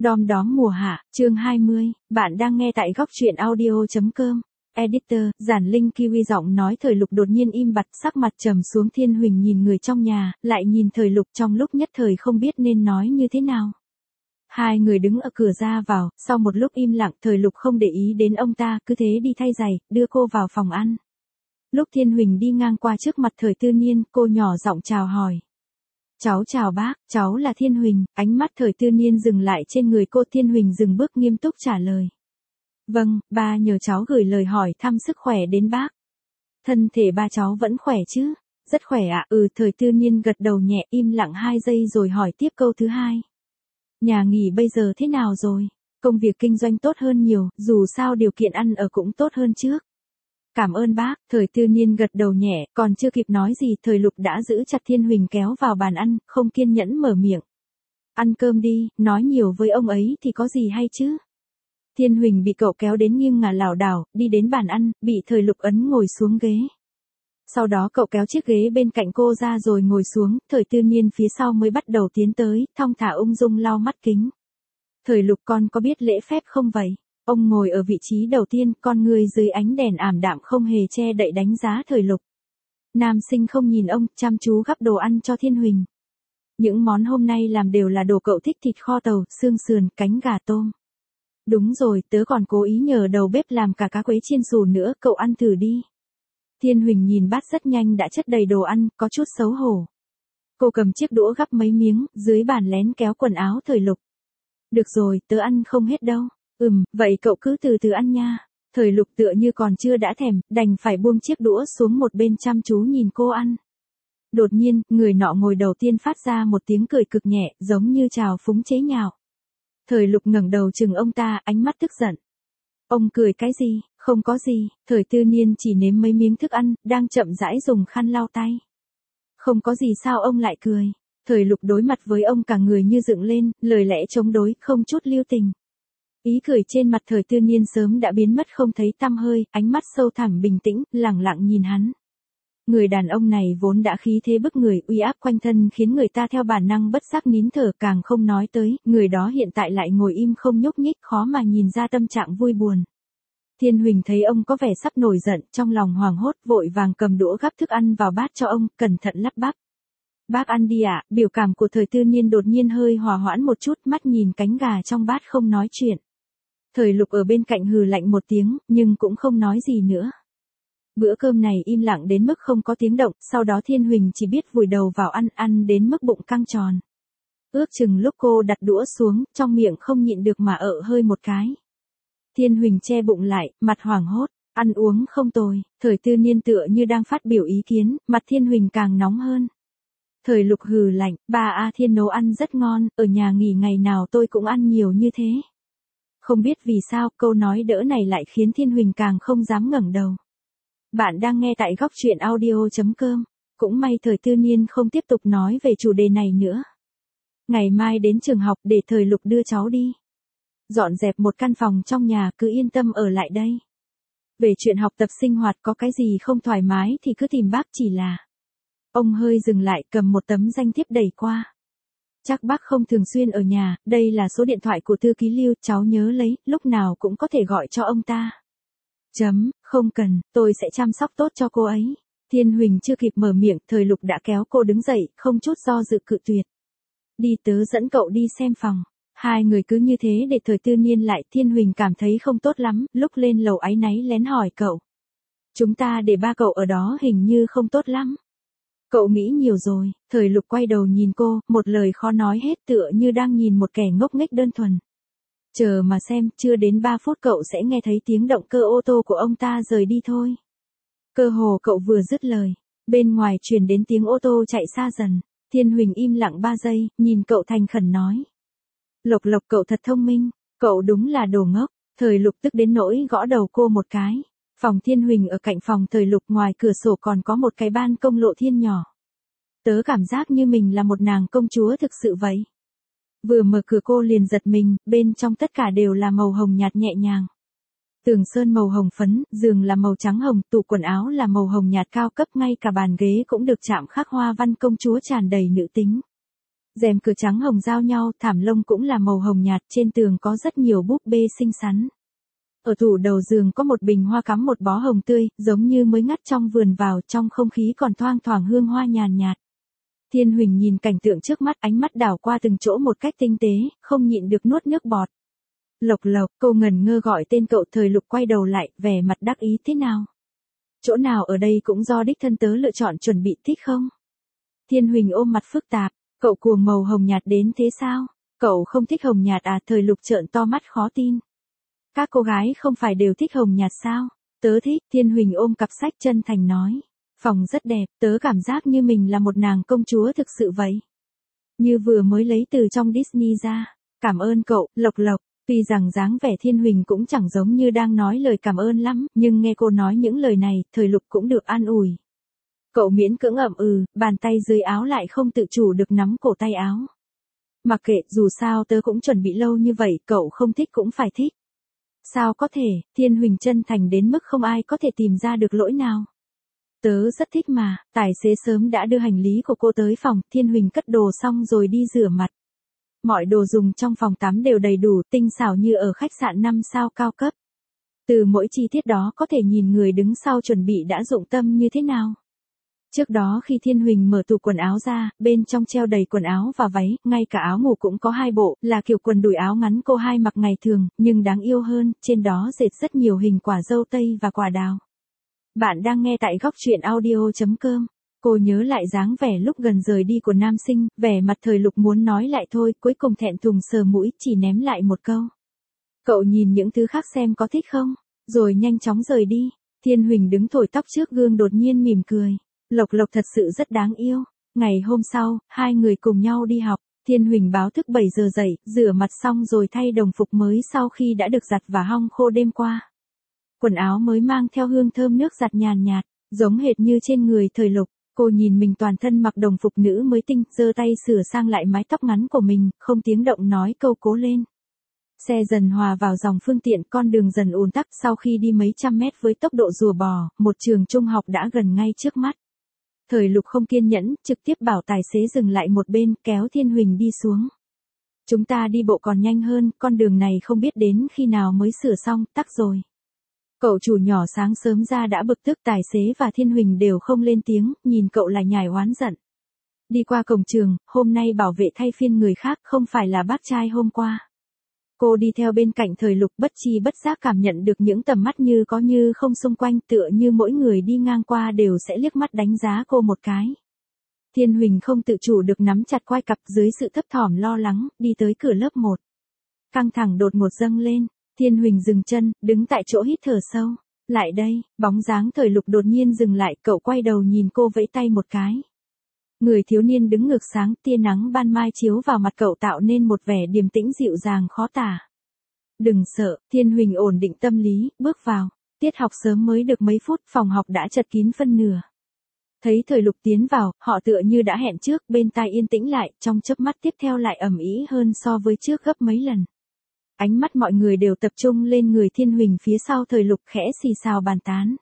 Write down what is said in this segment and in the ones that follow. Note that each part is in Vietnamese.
Đom đóm mùa hạ, chương 20, bạn đang nghe tại góc truyện audio.com. Editor, Giản Linh Kiwi giọng nói Thời Lục đột nhiên im bặt, sắc mặt trầm xuống. Thiên Huỳnh nhìn người trong nhà, lại nhìn Thời Lục, trong lúc nhất thời không biết nên nói như thế nào. Hai người đứng ở cửa ra vào, sau một lúc im lặng, Thời Lục không để ý đến ông ta, cứ thế đi thay giày, đưa cô vào phòng ăn. Lúc Thiên Huỳnh đi ngang qua trước mặt Thời Tư Niên, cô nhỏ giọng chào hỏi. Cháu chào bác, cháu là Thiên Huỳnh. Ánh mắt Thời Tư Niên dừng lại trên người cô. Thiên Huỳnh dừng bước nghiêm túc trả lời. Vâng, ba nhờ cháu gửi lời hỏi thăm sức khỏe đến bác. Thân thể ba cháu vẫn khỏe chứ? Rất khỏe ạ. Thời Tư Niên gật đầu nhẹ, im lặng 2 giây rồi hỏi tiếp câu thứ hai. Nhà nghỉ bây giờ thế nào rồi? Công việc kinh doanh tốt hơn nhiều, dù sao điều kiện ăn ở cũng tốt hơn trước. Cảm ơn bác. Thời Tư Niên gật đầu nhẹ, còn chưa kịp nói gì, Thời Lục đã giữ chặt Thiên Huỳnh kéo vào bàn ăn, không kiên nhẫn mở miệng. Ăn cơm đi, nói nhiều với ông ấy thì có gì hay chứ? Thiên Huỳnh bị cậu kéo đến nghiêng ngả lảo đảo, đi đến bàn ăn, bị Thời Lục ấn ngồi xuống ghế. Sau đó cậu kéo chiếc ghế bên cạnh cô ra rồi ngồi xuống, Thời Tư Niên phía sau mới bắt đầu tiến tới, thong thả ung dung lau mắt kính. Thời Lục, con có biết lễ phép không vậy? Ông ngồi ở vị trí đầu tiên, con người dưới ánh đèn ảm đạm không hề che đậy đánh giá Thời Lục. Nam sinh không nhìn ông, chăm chú gắp đồ ăn cho Thiên Huỳnh. Những món hôm nay làm đều là đồ cậu thích, thịt kho tàu, xương sườn, cánh gà tôm. Đúng rồi, tớ còn cố ý nhờ đầu bếp làm cả cá quế chiên xù nữa, cậu ăn thử đi. Thiên Huỳnh nhìn bát rất nhanh đã chất đầy đồ ăn, có chút xấu hổ. Cô cầm chiếc đũa gắp mấy miếng, dưới bàn lén kéo quần áo Thời Lục. Được rồi, tớ ăn không hết đâu. Vậy cậu cứ từ từ ăn nha. Thời Lục tựa như còn chưa đã thèm, đành phải buông chiếc đũa xuống một bên chăm chú nhìn cô ăn. Đột nhiên, người nọ ngồi đầu tiên phát ra một tiếng cười cực nhẹ, giống như trào phúng chế nhạo. Thời Lục ngẩng đầu chừng ông ta, ánh mắt tức giận. Ông cười cái gì? Không có gì. Thời Tư Niên chỉ nếm mấy miếng thức ăn, đang chậm rãi dùng khăn lau tay. Không có gì sao ông lại cười? Thời Lục đối mặt với ông cả người như dựng lên, lời lẽ chống đối, không chút lưu tình. Ý cười trên mặt Thời Tư Niên sớm đã biến mất không thấy tăm hơi, ánh mắt sâu thẳm bình tĩnh, lẳng lặng nhìn hắn. Người đàn ông này vốn đã khí thế bức người, uy áp quanh thân khiến người ta theo bản năng bất giác nín thở, càng không nói tới, người đó hiện tại lại ngồi im không nhúc nhích, khó mà nhìn ra tâm trạng vui buồn. Thiên Huỳnh thấy ông có vẻ sắp nổi giận, trong lòng hoảng hốt, vội vàng cầm đũa gắp thức ăn vào bát cho ông, cẩn thận lắp bắp. Bác ăn đi ạ. Biểu cảm của Thời Tư Niên đột nhiên hơi hòa hoãn một chút, mắt nhìn cánh gà trong bát không nói chuyện. Thời Lục ở bên cạnh hừ lạnh một tiếng, nhưng cũng không nói gì nữa. Bữa cơm này im lặng đến mức không có tiếng động, sau đó Thiên Huỳnh chỉ biết vùi đầu vào ăn đến mức bụng căng tròn. Ước chừng lúc cô đặt đũa xuống, trong miệng không nhịn được mà hơi một cái. Thiên Huỳnh che bụng lại, mặt hoảng hốt, ăn uống không tồi. Thời Tư Niên tựa như đang phát biểu ý kiến, mặt Thiên Huỳnh càng nóng hơn. Thời Lục hừ lạnh, ba Thiên nấu ăn rất ngon, ở nhà nghỉ ngày nào tôi cũng ăn nhiều như thế. Không biết vì sao, câu nói đỡ này lại khiến Thiên Huỳnh càng không dám ngẩng đầu. Bạn đang nghe tại góc truyện audio.com. Cũng may Thời Tư Niên không tiếp tục nói về chủ đề này nữa. Ngày mai đến trường học để Thời Lục đưa cháu đi. Dọn dẹp một căn phòng trong nhà, cứ yên tâm ở lại đây. Về chuyện học tập sinh hoạt có cái gì không thoải mái thì cứ tìm bác, chỉ là. Ông hơi dừng lại, cầm một tấm danh thiếp đẩy qua. Chắc bác không thường xuyên ở nhà, đây là số điện thoại của thư ký Lưu, cháu nhớ lấy, lúc nào cũng có thể gọi cho ông ta. Không cần, tôi sẽ chăm sóc tốt cho cô ấy. Thiên Huỳnh chưa kịp mở miệng, Thời Lục đã kéo cô đứng dậy, không chút do dự cự tuyệt. Đi, tớ dẫn cậu đi xem phòng. Hai người cứ như thế để Thời Tư Niên lại, Thiên Huỳnh cảm thấy không tốt lắm, lúc lên lầu áy náy lén hỏi cậu. Chúng ta để ba cậu ở đó hình như không tốt lắm. Cậu nghĩ nhiều rồi. Thời Lục quay đầu nhìn cô, một lời khó nói hết, tựa như đang nhìn một kẻ ngốc nghếch đơn thuần. Chờ mà xem, chưa đến 3 phút cậu sẽ nghe thấy tiếng động cơ ô tô của ông ta rời đi thôi. Cơ hồ cậu vừa dứt lời, bên ngoài truyền đến tiếng ô tô chạy xa dần. Thiên Huỳnh im lặng 3 giây, nhìn cậu thành khẩn nói. Lộc Lộc, cậu thật thông minh, cậu đúng là đồ ngốc. Thời Lục tức đến nỗi gõ đầu cô một cái. Phòng Thiên Huỳnh ở cạnh phòng Thời Lục, ngoài cửa sổ còn có một cái ban công lộ thiên nhỏ. Tớ cảm giác như mình là một nàng công chúa thực sự vậy. Vừa mở cửa cô liền giật mình, bên trong tất cả đều là màu hồng nhạt nhẹ nhàng. Tường sơn màu hồng phấn, giường là màu trắng hồng, tủ quần áo là màu hồng nhạt cao cấp, ngay cả bàn ghế cũng được chạm khắc hoa văn công chúa tràn đầy nữ tính. Rèm cửa trắng hồng giao nhau, thảm lông cũng là màu hồng nhạt, trên tường có rất nhiều búp bê xinh xắn. Ở tủ đầu giường có một bình hoa cắm một bó hồng tươi, giống như mới ngắt trong vườn vào, trong không khí còn thoang thoảng hương hoa nhàn nhạt. Thiên Huỳnh nhìn cảnh tượng trước mắt, ánh mắt đảo qua từng chỗ một cách tinh tế, không nhịn được nuốt nước bọt. Lộc Lộc, cô ngẩn ngơ gọi tên cậu. Thời Lục quay đầu lại, vẻ mặt đắc ý. Thế nào? Chỗ nào ở đây cũng do đích thân tớ lựa chọn, chuẩn bị thích không? Thiên Huỳnh ôm mặt phức tạp, cậu cuồng màu hồng nhạt đến thế sao? Cậu không thích hồng nhạt à? Thời Lục trợn to mắt khó tin. Các cô gái không phải đều thích hồng nhạt sao? Tớ thích. Thiên Huỳnh ôm cặp sách chân thành nói. Phòng rất đẹp, tớ cảm giác như mình là một nàng công chúa thực sự vậy. Như vừa mới lấy từ trong Disney ra. Cảm ơn cậu, Lộc Lộc. Tuy rằng dáng vẻ Thiên Huỳnh cũng chẳng giống như đang nói lời cảm ơn lắm, nhưng nghe cô nói những lời này, Thời Lục cũng được an ủi. Cậu miễn cưỡng ậm bàn tay dưới áo lại không tự chủ được nắm cổ tay áo. Mặc kệ, dù sao tớ cũng chuẩn bị lâu như vậy, cậu không thích cũng phải thích. Sao có thể? Thiên Huỳnh chân thành đến mức không ai có thể tìm ra được lỗi nào. Tớ rất thích mà. Tài xế sớm đã đưa hành lý của cô tới phòng, Thiên Huỳnh cất đồ xong rồi đi rửa mặt. Mọi đồ dùng trong phòng tắm đều đầy đủ, tinh xảo như ở khách sạn 5 sao cao cấp. Từ mỗi chi tiết đó có thể nhìn người đứng sau chuẩn bị đã dụng tâm như thế nào. Trước đó khi Thiên Huỳnh mở tủ quần áo ra, bên trong treo đầy quần áo và váy, ngay cả áo ngủ cũng có 2 bộ, là kiểu quần đùi áo ngắn cô hai mặc ngày thường, nhưng đáng yêu hơn, trên đó dệt rất nhiều hình quả dâu tây và quả đào. Bạn đang nghe tại góc truyện audio.com. Cô nhớ lại dáng vẻ lúc gần rời đi của nam sinh, vẻ mặt Thời Lục muốn nói lại thôi, cuối cùng thẹn thùng sờ mũi, chỉ ném lại một câu. Cậu nhìn những thứ khác xem có thích không, rồi nhanh chóng rời đi. Thiên Huỳnh đứng thổi tóc trước gương đột nhiên mỉm cười. Lộc Lộc thật sự rất đáng yêu. Ngày hôm sau, hai người cùng nhau đi học. Thiên Huỳnh báo thức 7 giờ dậy, rửa mặt xong rồi thay đồng phục mới sau khi đã được giặt và hong khô đêm qua. Quần áo mới mang theo hương thơm nước giặt nhàn nhạt, giống hệt như trên người Thời Lục. Cô nhìn mình toàn thân mặc đồng phục nữ mới tinh, giơ tay sửa sang lại mái tóc ngắn của mình, không tiếng động nói câu cố lên. Xe dần hòa vào dòng phương tiện, con đường dần ùn tắc. Sau khi đi mấy trăm mét với tốc độ rùa bò, một trường trung học đã gần ngay trước mắt. Thời Lục không kiên nhẫn, trực tiếp bảo tài xế dừng lại một bên, kéo Thiên Huỳnh đi xuống. Chúng ta đi bộ còn nhanh hơn, con đường này không biết đến khi nào mới sửa xong, tắc rồi. Cậu chủ nhỏ sáng sớm ra đã bực tức, tài xế và Thiên Huỳnh đều không lên tiếng, nhìn cậu lại nhài oán giận. Đi qua cổng trường, hôm nay bảo vệ thay phiên người khác, không phải là bác trai hôm qua. Cô đi theo bên cạnh Thời Lục, bất chi bất giác cảm nhận được những tầm mắt như có như không xung quanh, tựa như mỗi người đi ngang qua đều sẽ liếc mắt đánh giá cô một cái. Thiên Huỳnh không tự chủ được nắm chặt quai cặp, dưới sự thấp thỏm lo lắng, đi tới cửa lớp 1. Căng thẳng đột ngột dâng lên, Thiên Huỳnh dừng chân, đứng tại chỗ hít thở sâu. Lại đây, bóng dáng Thời Lục đột nhiên dừng lại, cậu quay đầu nhìn cô vẫy tay một cái. Người thiếu niên đứng ngược sáng, tia nắng ban mai chiếu vào mặt cậu tạo nên một vẻ điềm tĩnh dịu dàng khó tả. Đừng sợ, Thiên Huỳnh ổn định tâm lý, bước vào. Tiết học sớm mới được mấy phút, phòng học đã chật kín phân nửa. Thấy Thời Lục tiến vào, họ tựa như đã hẹn trước, bên tai yên tĩnh lại, trong chớp mắt tiếp theo lại ầm ĩ hơn so với trước gấp mấy lần. Ánh mắt mọi người đều tập trung lên người Thiên Huỳnh phía sau Thời Lục, khẽ xì xào bàn tán.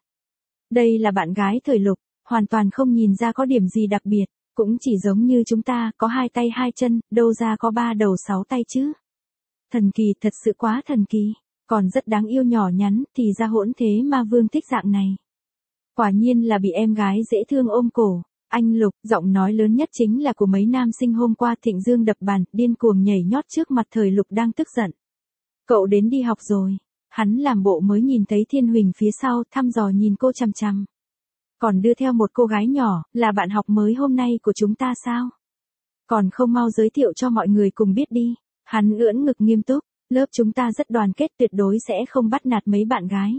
Đây là bạn gái Thời Lục, hoàn toàn không nhìn ra có điểm gì đặc biệt, cũng chỉ giống như chúng ta, có 2 tay 2 chân, đâu ra có 3 đầu 6 tay chứ. Thần kỳ, thật sự quá thần kỳ, còn rất đáng yêu nhỏ nhắn, thì ra hỗn thế mà Vương thích dạng này. Quả nhiên là bị em gái dễ thương ôm cổ. Anh Lục, giọng nói lớn nhất chính là của mấy nam sinh hôm qua. Thịnh Dương đập bàn, điên cuồng nhảy nhót trước mặt Thời Lục đang tức giận. Cậu đến đi học rồi. Hắn làm bộ mới nhìn thấy Thiên Huỳnh phía sau, thăm dò nhìn cô chằm chằm. Còn đưa theo một cô gái nhỏ, là bạn học mới hôm nay của chúng ta sao? Còn không mau giới thiệu cho mọi người cùng biết đi. Hắn ưỡn ngực nghiêm túc, lớp chúng ta rất đoàn kết, tuyệt đối sẽ không bắt nạt mấy bạn gái.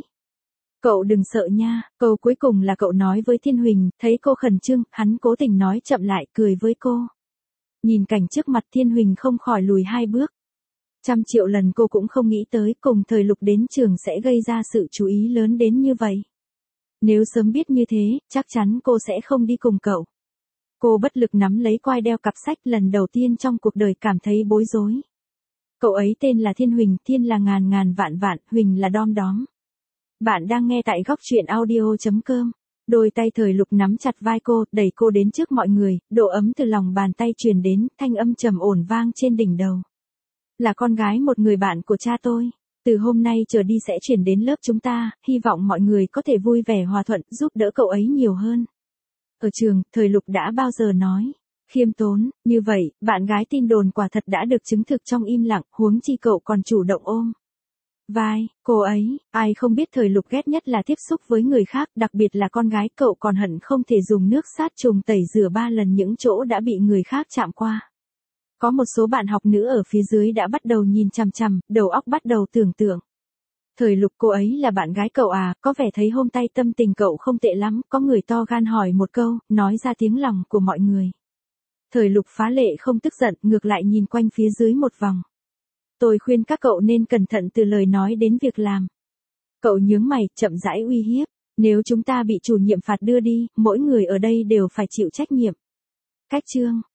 Cậu đừng sợ nha. Câu cuối cùng là cậu nói với Thiên Huỳnh, thấy cô khẩn trương, hắn cố tình nói chậm lại, cười với cô. Nhìn cảnh trước mặt, Thiên Huỳnh không khỏi lùi 2 bước. 100 triệu lần cô cũng không nghĩ tới cùng Thời Lục đến trường sẽ gây ra sự chú ý lớn đến như vậy. Nếu sớm biết như thế, chắc chắn cô sẽ không đi cùng cậu. Cô bất lực nắm lấy quai đeo cặp sách, lần đầu tiên trong cuộc đời cảm thấy bối rối. Cậu ấy tên là Thiên Huỳnh, Thiên là ngàn ngàn vạn vạn, Huỳnh là đom đóm. Bạn đang nghe tại góc truyện audio.com. Đôi tay Thời Lục nắm chặt vai cô, đẩy cô đến trước mọi người, độ ấm từ lòng bàn tay truyền đến, thanh âm trầm ổn vang trên đỉnh đầu. Là con gái một người bạn của cha tôi. Từ hôm nay trở đi sẽ chuyển đến lớp chúng ta, hy vọng mọi người có thể vui vẻ hòa thuận, giúp đỡ cậu ấy nhiều hơn. Ở trường, Thời Lục đã bao giờ nói. Khiêm tốn, như vậy, bạn gái tin đồn quả thật đã được chứng thực trong im lặng, huống chi cậu còn chủ động ôm vai, cô ấy, ai không biết Thời Lục ghét nhất là tiếp xúc với người khác, đặc biệt là con gái, cậu còn hận không thể dùng nước sát trùng tẩy rửa 3 lần những chỗ đã bị người khác chạm qua. Có một số bạn học nữ ở phía dưới đã bắt đầu nhìn chằm chằm, đầu óc bắt đầu tưởng tượng. Thời Lục, cô ấy là bạn gái cậu à, có vẻ thấy hôm nay tâm tình cậu không tệ lắm, có người to gan hỏi một câu, nói ra tiếng lòng của mọi người. Thời Lục phá lệ không tức giận, ngược lại nhìn quanh phía dưới một vòng. Tôi khuyên các cậu nên cẩn thận từ lời nói đến việc làm. Cậu nhướng mày, chậm rãi uy hiếp. Nếu chúng ta bị chủ nhiệm phạt đưa đi, mỗi người ở đây đều phải chịu trách nhiệm. Cách chương